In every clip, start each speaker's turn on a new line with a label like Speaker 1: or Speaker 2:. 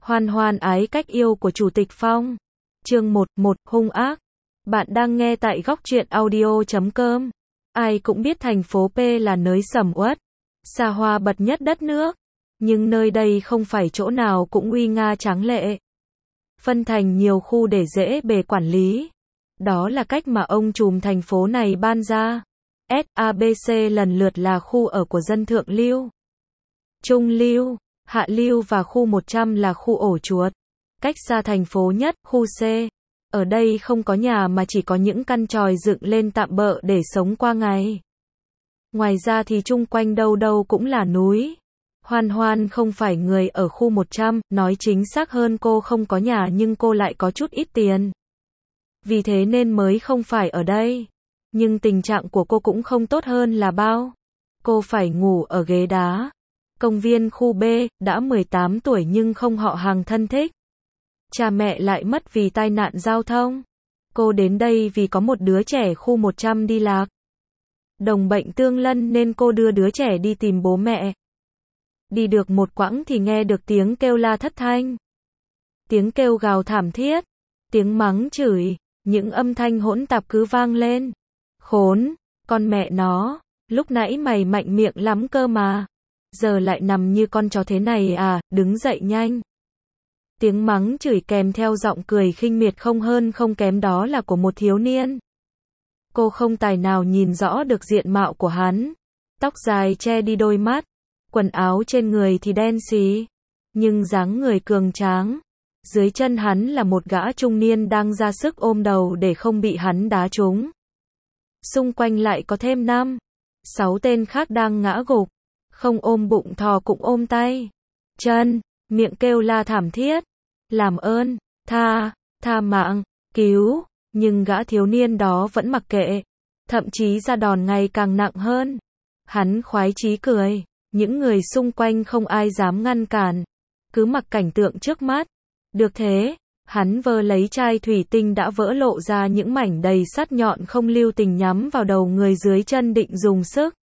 Speaker 1: Hoan hoan ái cách yêu của Chủ tịch Phong. Chương 1, hung ác. Bạn đang nghe tại góc truyện audio.com. Ai cũng biết thành phố P là nơi sầm uất, xa hoa bậc nhất đất nước. Nhưng nơi đây không phải chỗ nào cũng uy nga tráng lệ. Phân thành nhiều khu để dễ bề quản lý. Đó là cách mà ông trùm thành phố này ban ra. S, A, B, C lần lượt là khu ở của dân thượng lưu, trung lưu, hạ lưu và khu 100 là khu ổ chuột. Cách xa thành phố nhất, khu C. Ở đây không có nhà mà chỉ có những căn chòi dựng lên tạm bợ để sống qua ngày. Ngoài ra thì chung quanh đâu đâu cũng là núi. Hoan hoan không phải người ở khu 100, nói chính xác hơn cô không có nhà nhưng cô lại có chút ít tiền. Vì thế nên mới không phải ở đây. Nhưng tình trạng của cô cũng không tốt hơn là bao. Cô phải ngủ ở ghế đá. Công viên khu B, đã 18 tuổi nhưng không họ hàng thân thích. Cha mẹ lại mất vì tai nạn giao thông. Cô đến đây vì có một đứa trẻ khu 100 đi lạc. Đồng bệnh tương lân nên cô đưa đứa trẻ đi tìm bố mẹ. Đi được một quãng thì nghe được tiếng kêu la thất thanh. Tiếng kêu gào thảm thiết. Tiếng mắng chửi. Những âm thanh hỗn tạp cứ vang lên. Khốn, con mẹ nó, lúc nãy mày mạnh miệng lắm cơ mà. Giờ lại nằm như con chó thế này à, đứng dậy nhanh. Tiếng mắng chửi kèm theo giọng cười khinh miệt không hơn không kém đó là của một thiếu niên. Cô không tài nào nhìn rõ được diện mạo của hắn. Tóc dài che đi đôi mắt. Quần áo trên người thì đen xì. Nhưng dáng người cường tráng. Dưới chân hắn là một gã trung niên đang ra sức ôm đầu để không bị hắn đá trúng. Xung quanh lại có thêm 5, 6 tên khác đang ngã gục. Không ôm bụng thò cũng ôm tay, chân, miệng kêu la thảm thiết. Làm ơn, tha mạng, cứu. Nhưng gã thiếu niên đó vẫn mặc kệ. Thậm chí ra đòn ngày càng nặng hơn. Hắn khoái chí cười. Những người xung quanh không ai dám ngăn cản. Cứ mặc cảnh tượng trước mắt. Được thế, hắn vơ lấy chai thủy tinh đã vỡ lộ ra những mảnh đầy sắt nhọn không lưu tình nhắm vào đầu người dưới chân định dùng sức.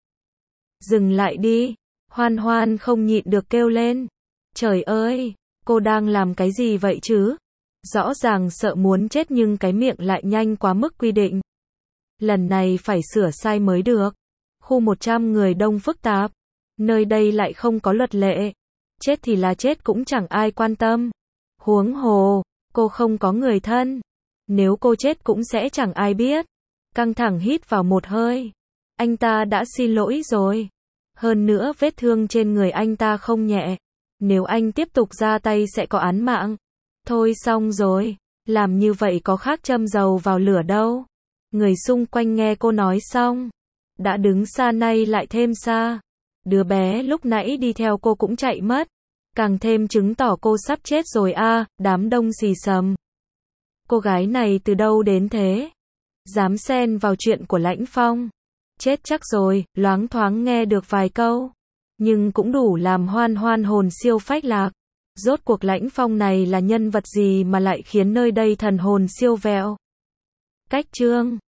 Speaker 1: Dừng lại đi. Hoan hoan không nhịn được kêu lên. Trời ơi, cô đang làm cái gì vậy chứ? Rõ ràng sợ muốn chết nhưng cái miệng lại nhanh quá mức quy định. Lần này phải sửa sai mới được. Khu 100 người đông phức tạp. Nơi đây lại không có luật lệ. Chết thì là chết cũng chẳng ai quan tâm. Huống hồ, cô không có người thân. Nếu cô chết cũng sẽ chẳng ai biết. Căng thẳng hít vào một hơi. Anh ta đã xin lỗi rồi. Hơn nữa vết thương trên người anh ta không nhẹ. Nếu anh tiếp tục ra tay sẽ có án mạng. Thôi xong rồi. Làm như vậy có khác châm dầu vào lửa đâu. Người xung quanh nghe cô nói xong. Đã đứng xa nay lại thêm xa. Đứa bé lúc nãy đi theo cô cũng chạy mất. Càng thêm chứng tỏ cô sắp chết rồi a. Đám đông xì xầm. Cô gái này từ đâu đến thế? Dám xen vào chuyện của Lãnh Phong. Chết chắc rồi, loáng thoáng nghe được vài câu. Nhưng cũng đủ làm hoan hoan hồn siêu phách lạc. Rốt cuộc Lãnh Phong này là nhân vật gì mà lại khiến nơi đây thần hồn siêu vẹo? Cách chương